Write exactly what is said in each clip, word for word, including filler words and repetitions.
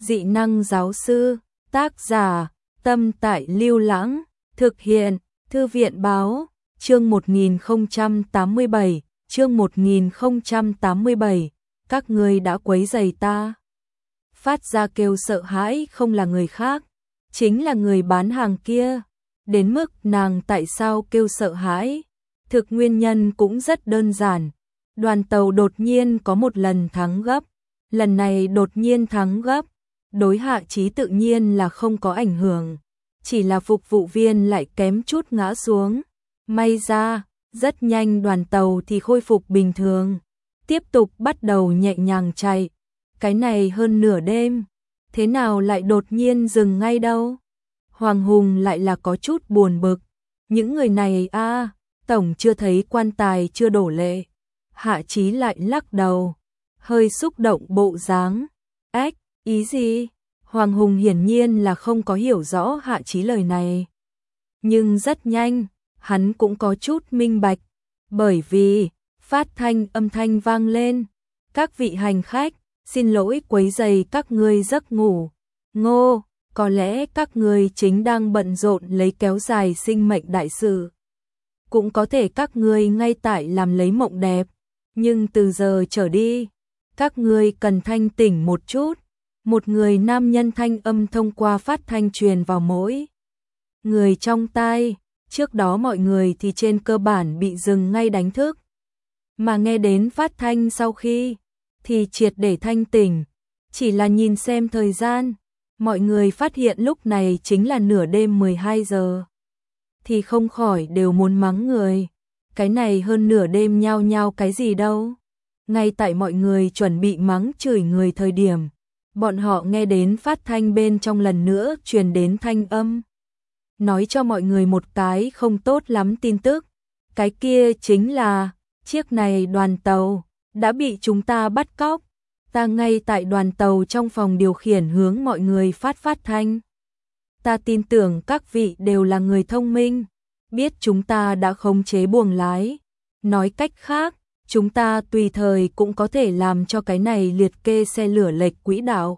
Dị năng giáo sư, tác giả, Tâm Tại Lưu Lãng, thực hiện, Thư viện báo, chương một nghìn không trăm tám mươi bảy, chương một nghìn không trăm tám mươi bảy, các ngươi đã quấy rầy ta. Phát ra kêu sợ hãi không là người khác, chính là người bán hàng kia. Đến mức nàng tại sao kêu sợ hãi? Thực nguyên nhân cũng rất đơn giản. Đoàn tàu đột nhiên có một lần thắng gấp, lần này đột nhiên thắng gấp, đối Hạ Chí tự nhiên là không có ảnh hưởng, chỉ là phục vụ viên lại kém chút ngã xuống. May ra, rất nhanh đoàn tàu thì khôi phục bình thường, tiếp tục bắt đầu nhẹ nhàng chạy. Cái này hơn nửa đêm, thế nào lại đột nhiên dừng ngay đâu? Hoàng Hùng lại là có chút buồn bực. Những người này a, à, tổng chưa thấy quan tài chưa đổ lệ. Hạ Chí lại lắc đầu, hơi xúc động bộ dáng. Ếch, ý gì? Hoàng Hùng hiển nhiên là không có hiểu rõ Hạ Chí lời này. Nhưng rất nhanh, hắn cũng có chút minh bạch, bởi vì phát thanh âm thanh vang lên. Các vị hành khách, xin lỗi quấy rầy các ngươi giấc ngủ. Ngô, có lẽ các ngươi chính đang bận rộn lấy kéo dài sinh mệnh đại sự. Cũng có thể các ngươi ngay tại làm lấy mộng đẹp, nhưng từ giờ trở đi, các ngươi cần thanh tỉnh một chút. Một người nam nhân thanh âm thông qua phát thanh truyền vào mỗi người trong tai. Trước đó mọi người thì trên cơ bản bị dừng ngay đánh thức, mà nghe đến phát thanh sau khi thì triệt để thanh tỉnh. Chỉ là nhìn xem thời gian, mọi người phát hiện lúc này chính là nửa đêm mười hai giờ, thì không khỏi đều muốn mắng người. Cái này hơn nửa đêm nhao nhao cái gì đâu. Ngay tại mọi người chuẩn bị mắng chửi người thời điểm, bọn họ nghe đến phát thanh bên trong lần nữa truyền đến thanh âm, nói cho mọi người một cái không tốt lắm tin tức. Cái kia chính là, chiếc này đoàn tàu đã bị chúng ta bắt cóc. Ta ngay tại đoàn tàu trong phòng điều khiển hướng mọi người phát phát thanh. Ta tin tưởng các vị đều là người thông minh, biết chúng ta đã khống chế buồng lái. Nói cách khác, chúng ta tùy thời cũng có thể làm cho cái này liệt kê xe lửa lệch quỹ đạo.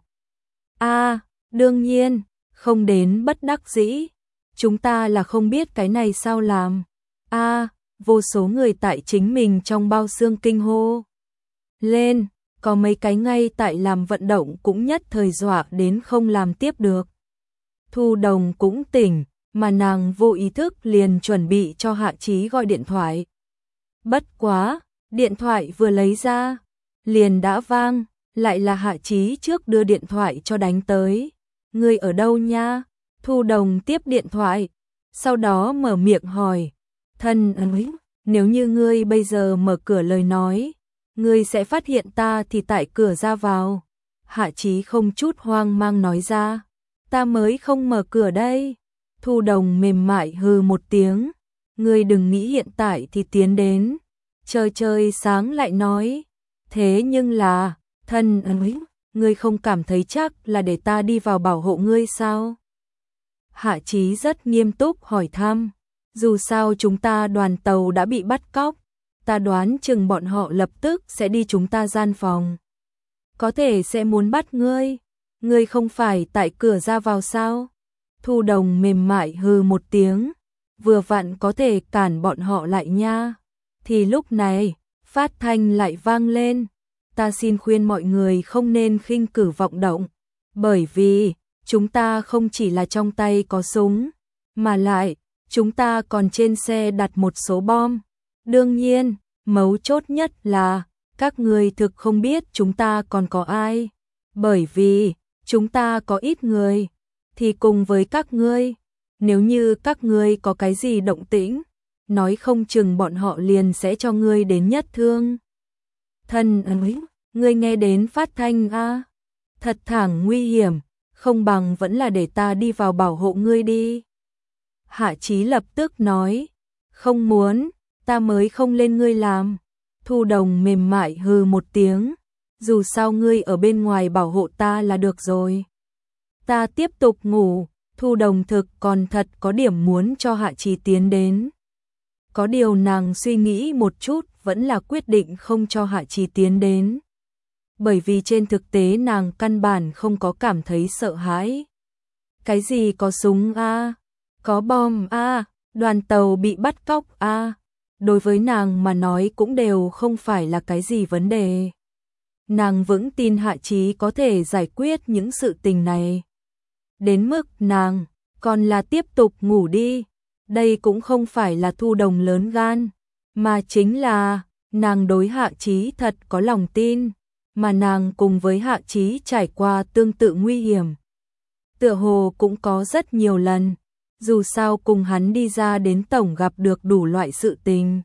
A, à, đương nhiên, không đến bất đắc dĩ. Chúng ta là không biết cái này sao làm. A, à, vô số người tại chính mình trong bao xương kinh hô lên, có mấy cái ngay tại làm vận động cũng nhất thời dọa đến không làm tiếp được. Thu Đồng cũng tỉnh, mà nàng vô ý thức liền chuẩn bị cho Hạ Chí gọi điện thoại. Bất quá, điện thoại vừa lấy ra, liền đã vang, lại là Hạ Chí trước đưa điện thoại cho đánh tới. Ngươi ở đâu nha? Thu Đồng tiếp điện thoại, sau đó mở miệng hỏi. Thân ơi, nếu như ngươi bây giờ mở cửa lời nói, ngươi sẽ phát hiện ta thì tại cửa ra vào. Hạ Chí không chút hoang mang nói ra. Ta mới không mở cửa đây. Thu Đồng mềm mại hừ một tiếng. Ngươi đừng nghĩ hiện tại thì tiến đến. Trời trời sáng lại nói. Thế nhưng là, thân ơi, ngươi không cảm thấy chắc là để ta đi vào bảo hộ ngươi sao? Hạ Chí rất nghiêm túc hỏi thăm. Dù sao chúng ta đoàn tàu đã bị bắt cóc, ta đoán chừng bọn họ lập tức sẽ đi chúng ta gian phòng. Có thể sẽ muốn bắt ngươi. Ngươi không phải tại cửa ra vào sao? Thu Đồng mềm mại hừ một tiếng. Vừa vặn có thể cản bọn họ lại nha. Thì lúc này, phát thanh lại vang lên. Ta xin khuyên mọi người không nên khinh cử vọng động. Bởi vì, chúng ta không chỉ là trong tay có súng, mà lại, chúng ta còn trên xe đặt một số bom. Đương nhiên, mấu chốt nhất là, các ngươi thực không biết chúng ta còn có ai. Bởi vì, chúng ta có ít người, thì cùng với các ngươi, nếu như các ngươi có cái gì động tĩnh, nói không chừng bọn họ liền sẽ cho ngươi đến nhất thương. Thân ơi, ngươi nghe đến phát thanh a, à? Thật thẳng nguy hiểm, không bằng vẫn là để ta đi vào bảo hộ ngươi đi. Hạ Chí lập tức nói, không muốn, ta mới không lên ngươi làm. Thu Đồng mềm mại hừ một tiếng, dù sao ngươi ở bên ngoài bảo hộ ta là được rồi. Ta tiếp tục ngủ. Thu Đồng thực còn thật có điểm muốn cho Hạ Chí tiến đến. Có điều nàng suy nghĩ một chút vẫn là quyết định không cho Hạ Chí tiến đến. bởi vì trên thực tế nàng căn bản không có cảm thấy sợ hãi. Cái gì có súng a, có bom a, đoàn tàu bị bắt cóc a, đối với nàng mà nói cũng đều không phải là cái gì vấn đề. Nàng vững tin Hạ Chí có thể giải quyết những sự tình này. Đến mức nàng còn là tiếp tục ngủ đi. Đây cũng không phải là Thu Đồng lớn gan, mà chính là nàng đối Hạ Chí thật có lòng tin, mà nàng cùng với Hạ Chí trải qua tương tự nguy hiểm. Tựa hồ cũng có rất nhiều lần, dù sao cùng hắn đi ra đến tổng gặp được đủ loại sự tình.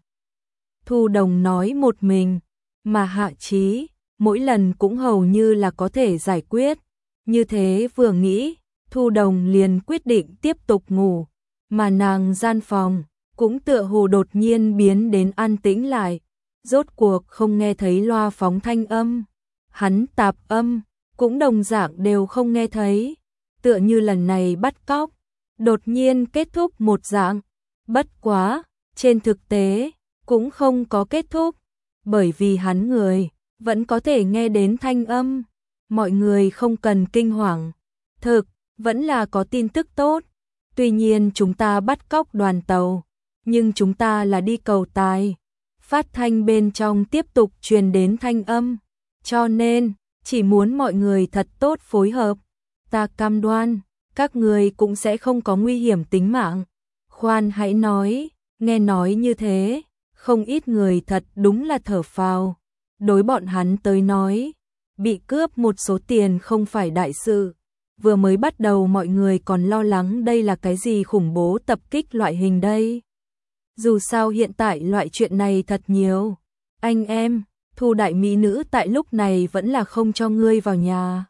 Thu Đồng nói một mình, mà Hạ Chí mỗi lần cũng hầu như là có thể giải quyết. Như thế vừa nghĩ, Thu Đồng liền quyết định tiếp tục ngủ, mà nàng gian phòng cũng tựa hồ đột nhiên biến đến an tĩnh lại, rốt cuộc không nghe thấy loa phóng thanh âm, hắn tạp âm cũng đồng dạng đều không nghe thấy, tựa như lần này bắt cóc đột nhiên kết thúc một dạng. Bất quá, trên thực tế cũng không có kết thúc, bởi vì hắn người vẫn có thể nghe đến thanh âm. Mọi người không cần kinh hoàng, thực vẫn là có tin tức tốt. Tuy nhiên chúng ta bắt cóc đoàn tàu, nhưng chúng ta là đi cầu tài. Phát thanh bên trong tiếp tục truyền đến thanh âm, cho nên chỉ muốn mọi người thật tốt phối hợp. Ta cam đoan, các người cũng sẽ không có nguy hiểm tính mạng. Khoan hãy nói, nghe nói như thế, không ít người thật đúng là thở phào. Đối bọn hắn tới nói, bị cướp một số tiền không phải đại sự. Vừa mới bắt đầu mọi người còn lo lắng đây là cái gì khủng bố tập kích loại hình đây. Dù sao hiện tại loại chuyện này thật nhiều. Anh em, Thu đại mỹ nữ tại lúc này vẫn là không cho ngươi vào nhà.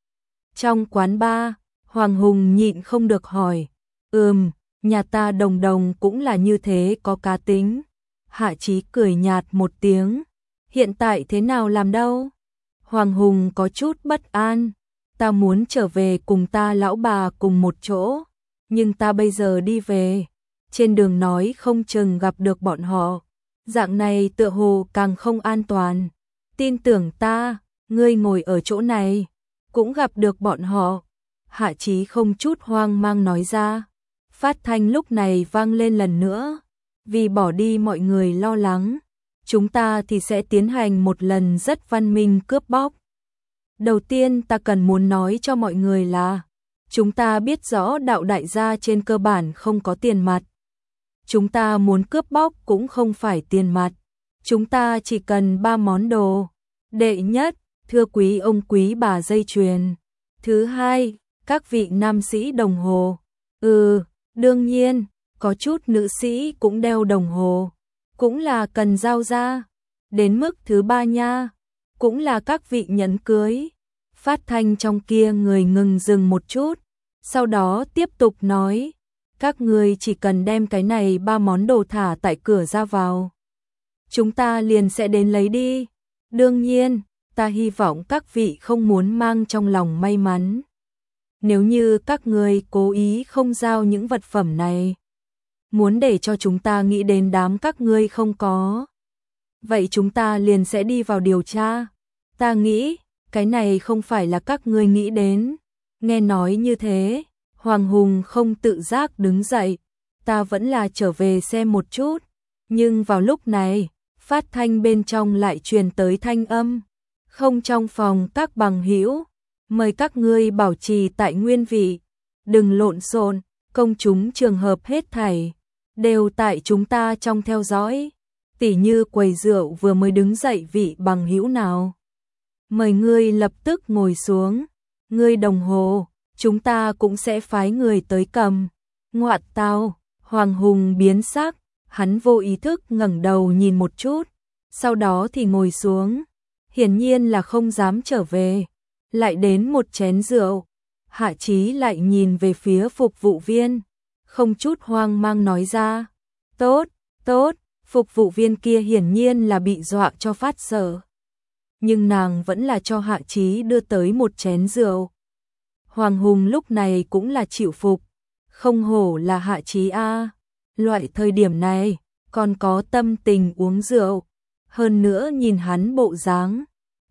Trong quán bar, Hoàng Hùng nhịn không được hỏi. Ừm, nhà ta Đồng Đồng cũng là như thế, có cá tính. Hạ Chí cười nhạt một tiếng. Hiện tại thế nào làm đâu? Hoàng Hùng có chút bất an. Ta muốn trở về cùng ta lão bà cùng một chỗ, nhưng ta bây giờ đi về, trên đường nói không chừng gặp được bọn họ, dạng này tựa hồ càng không an toàn. Tin tưởng ta, ngươi ngồi ở chỗ này, cũng gặp được bọn họ. Hạ Chí không chút hoang mang nói ra. Phát thanh lúc này vang lên lần nữa, vì bỏ đi mọi người lo lắng, chúng ta thì sẽ tiến hành một lần rất văn minh cướp bóc. Đầu tiên ta cần muốn nói cho mọi người là, chúng ta biết rõ đạo đại gia trên cơ bản không có tiền mặt. Chúng ta muốn cướp bóc cũng không phải tiền mặt. Chúng ta chỉ cần ba món đồ. Đệ nhất, thưa quý ông quý bà dây chuyền. Thứ hai, các vị nam sĩ đồng hồ. Ừ, đương nhiên, có chút nữ sĩ cũng đeo đồng hồ. Cũng là cần giao ra. Đến mức thứ ba nha, cũng là các vị nhẫn cưới. Phát thanh trong kia người ngừng dừng một chút, sau đó tiếp tục nói, các người chỉ cần đem cái này ba món đồ thả tại cửa ra vào, chúng ta liền sẽ đến lấy đi. Đương nhiên, ta hy vọng các vị không muốn mang trong lòng may mắn. Nếu như các người cố ý không giao những vật phẩm này, muốn để cho chúng ta nghĩ đến đám các ngươi không có, vậy chúng ta liền sẽ đi vào điều tra. Ta nghĩ cái này không phải là các ngươi nghĩ đến. Nghe nói như thế, Hoàng Hùng không tự giác đứng dậy. Ta vẫn là trở về xem một chút. Nhưng vào lúc này, phát thanh bên trong lại truyền tới thanh âm. Không, trong phòng các bằng hữu, mời các ngươi bảo trì tại nguyên vị. Đừng lộn xộn, công chúng trường hợp hết thảy đều tại chúng ta trong theo dõi. Tỉ như quầy rượu vừa mới đứng dậy vị bằng hữu nào, mời ngươi lập tức ngồi xuống. Ngươi đồng hồ, chúng ta cũng sẽ phái người tới cầm. Ngoạn tao, Hoàng Hùng biến sắc, hắn vô ý thức ngẩng đầu nhìn một chút, sau đó thì ngồi xuống, hiển nhiên là không dám trở về. Lại đến một chén rượu. Hạ Chí lại nhìn về phía phục vụ viên, không chút hoang mang nói ra. Tốt, tốt. Phục vụ viên kia hiển nhiên là bị dọa cho phát sợ, nhưng nàng vẫn là cho Hạ Chí đưa tới một chén rượu. Hoàng Hùng lúc này cũng là chịu phục, không hổ là Hạ Chí a, loại thời điểm này còn có tâm tình uống rượu, hơn nữa nhìn hắn bộ dáng,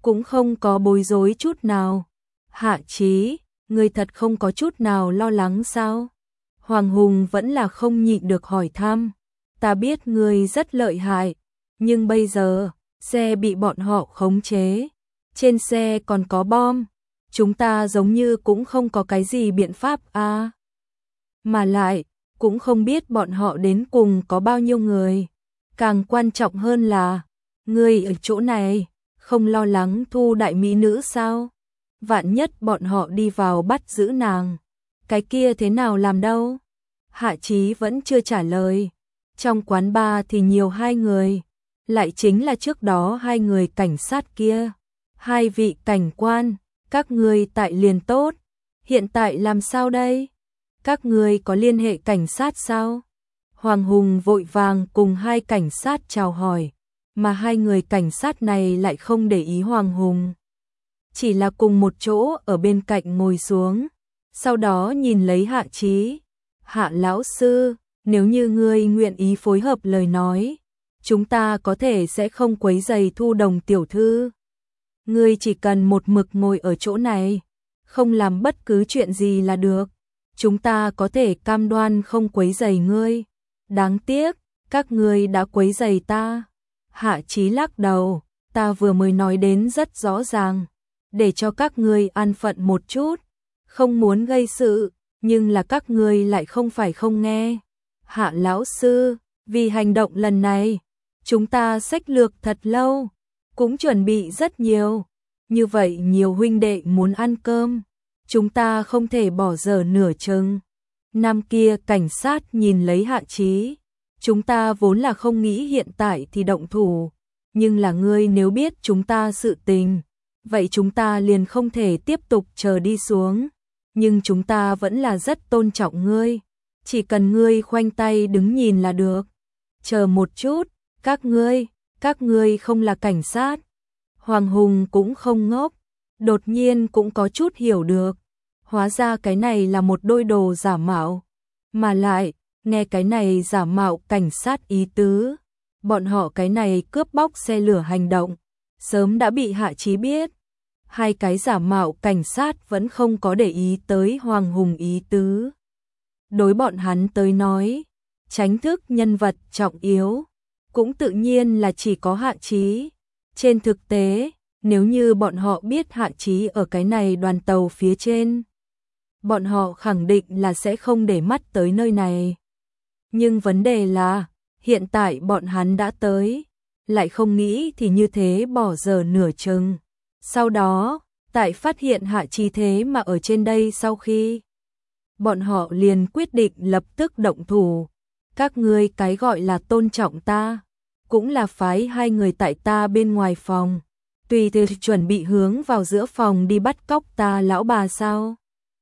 cũng không có bối rối chút nào. Hạ Chí, ngươi thật không có chút nào lo lắng sao? Hoàng Hùng vẫn là không nhịn được hỏi thăm. Ta biết ngươi rất lợi hại, nhưng bây giờ, xe bị bọn họ khống chế. Trên xe còn có bom. Chúng ta giống như cũng không có cái gì biện pháp à. Mà lại, cũng không biết bọn họ đến cùng có bao nhiêu người. Càng quan trọng hơn là, ngươi ở chỗ này, không lo lắng thu đại mỹ nữ sao? Vạn nhất bọn họ đi vào bắt giữ nàng. Cái kia thế nào làm đâu? Hạ Chí vẫn chưa trả lời. Trong quán bar thì nhiều hai người. Lại chính là trước đó hai người cảnh sát kia. Hai vị cảnh quan, các ngươi tại liền tốt. Hiện tại làm sao đây? Các ngươi có liên hệ cảnh sát sao? Hoàng Hùng vội vàng cùng hai cảnh sát chào hỏi. Mà hai người cảnh sát này lại không để ý Hoàng Hùng. Chỉ là cùng một chỗ ở bên cạnh ngồi xuống. Sau đó nhìn lấy Hạ Chí. Hạ lão sư, nếu như ngươi nguyện ý phối hợp lời nói, chúng ta có thể sẽ không quấy rầy Thu Đồng tiểu thư. Ngươi chỉ cần một mực ngồi ở chỗ này, không làm bất cứ chuyện gì là được. Chúng ta có thể cam đoan không quấy rầy ngươi. Đáng tiếc, các ngươi đã quấy rầy ta. Hạ Chí lắc đầu, ta vừa mới nói đến rất rõ ràng, để cho các ngươi an phận một chút, không muốn gây sự, nhưng là các ngươi lại không phải không nghe. Hạ lão sư, vì hành động lần này, chúng ta xách lược thật lâu, cũng chuẩn bị rất nhiều, như vậy nhiều huynh đệ muốn ăn cơm, chúng ta không thể bỏ dở nửa chừng. Nam kia cảnh sát nhìn lấy Hạ Chí, chúng ta vốn là không nghĩ hiện tại thì động thủ, nhưng là ngươi nếu biết chúng ta sự tình, vậy chúng ta liền không thể tiếp tục chờ đi xuống, nhưng chúng ta vẫn là rất tôn trọng ngươi, chỉ cần ngươi khoanh tay đứng nhìn là được. Chờ một chút, các ngươi, các ngươi không là cảnh sát. Hoàng Hùng cũng không ngốc, đột nhiên cũng có chút hiểu được, hóa ra cái này là một đôi đồ giả mạo, mà lại, nghe cái này giả mạo cảnh sát ý tứ, bọn họ cái này cướp bóc xe lửa hành động, sớm đã bị Hạ Chí biết. Hai cái giả mạo cảnh sát vẫn không có để ý tới Hoàng Hùng ý tứ. Đối bọn hắn tới nói, tránh thức nhân vật trọng yếu, cũng tự nhiên là chỉ có Hạ Chí. Trên thực tế, nếu như bọn họ biết Hạ Chí ở cái này đoàn tàu phía trên, bọn họ khẳng định là sẽ không để mắt tới nơi này. Nhưng vấn đề là, hiện tại bọn hắn đã tới, lại không nghĩ thì như thế bỏ giờ nửa chừng. Sau đó, tại phát hiện Hạ Chí thế mà ở trên đây sau khi, bọn họ liền quyết định lập tức động thủ. Các ngươi cái gọi là tôn trọng ta, cũng là phái hai người tại ta bên ngoài phòng, tùy từ chuẩn bị hướng vào giữa phòng đi bắt cóc ta lão bà sao?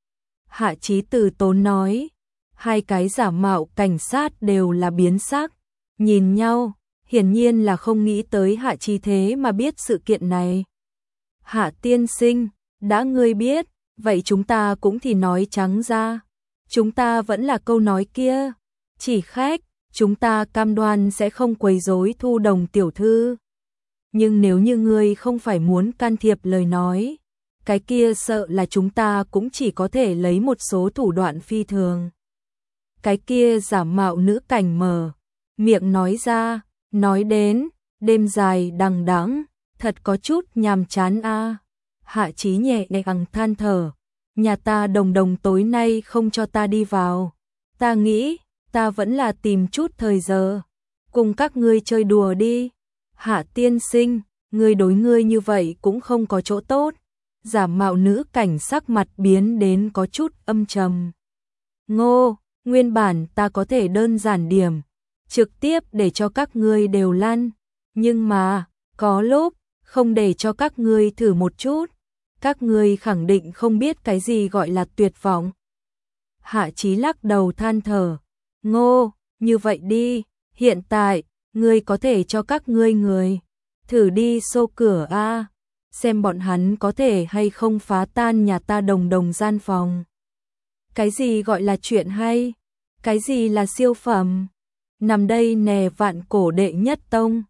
Hạ Chí từ tốn nói, hai cái giả mạo cảnh sát đều là biến sắc, nhìn nhau, hiển nhiên là không nghĩ tới Hạ Chí thế mà biết sự kiện này. Hạ tiên sinh, đã ngươi biết, vậy chúng ta cũng thì nói trắng ra, chúng ta vẫn là câu nói kia, chỉ khách, chúng ta cam đoan sẽ không quấy rối Thu Đồng tiểu thư. Nhưng nếu như ngươi không phải muốn can thiệp lời nói, cái kia sợ là chúng ta cũng chỉ có thể lấy một số thủ đoạn phi thường. Cái kia giả mạo nữ cảnh mở miệng nói ra, nói đến, đêm dài đằng đẵng, thật có chút nhàm chán a. Hạ Chí nhẹ nhàng than thở, nhà ta Đồng Đồng tối nay không cho ta đi vào, ta nghĩ, ta vẫn là tìm chút thời giờ, cùng các ngươi chơi đùa đi. Hạ tiên sinh, ngươi đối ngươi như vậy cũng không có chỗ tốt. Giả mạo nữ cảnh sắc mặt biến đến có chút âm trầm. Ngô, nguyên bản ta có thể đơn giản điểm, trực tiếp để cho các ngươi đều lăn, nhưng mà, có lúc, không để cho các ngươi thử một chút, các ngươi khẳng định không biết cái gì gọi là tuyệt vọng. Hạ Chí lắc đầu than thở, Ngô, như vậy đi, hiện tại, ngươi có thể cho các ngươi người, thử đi xô cửa a, xem bọn hắn có thể hay không phá tan nhà ta Đồng Đồng gian phòng. Cái gì gọi là chuyện hay? Cái gì là siêu phẩm? Nằm đây nè vạn cổ đệ nhất tông,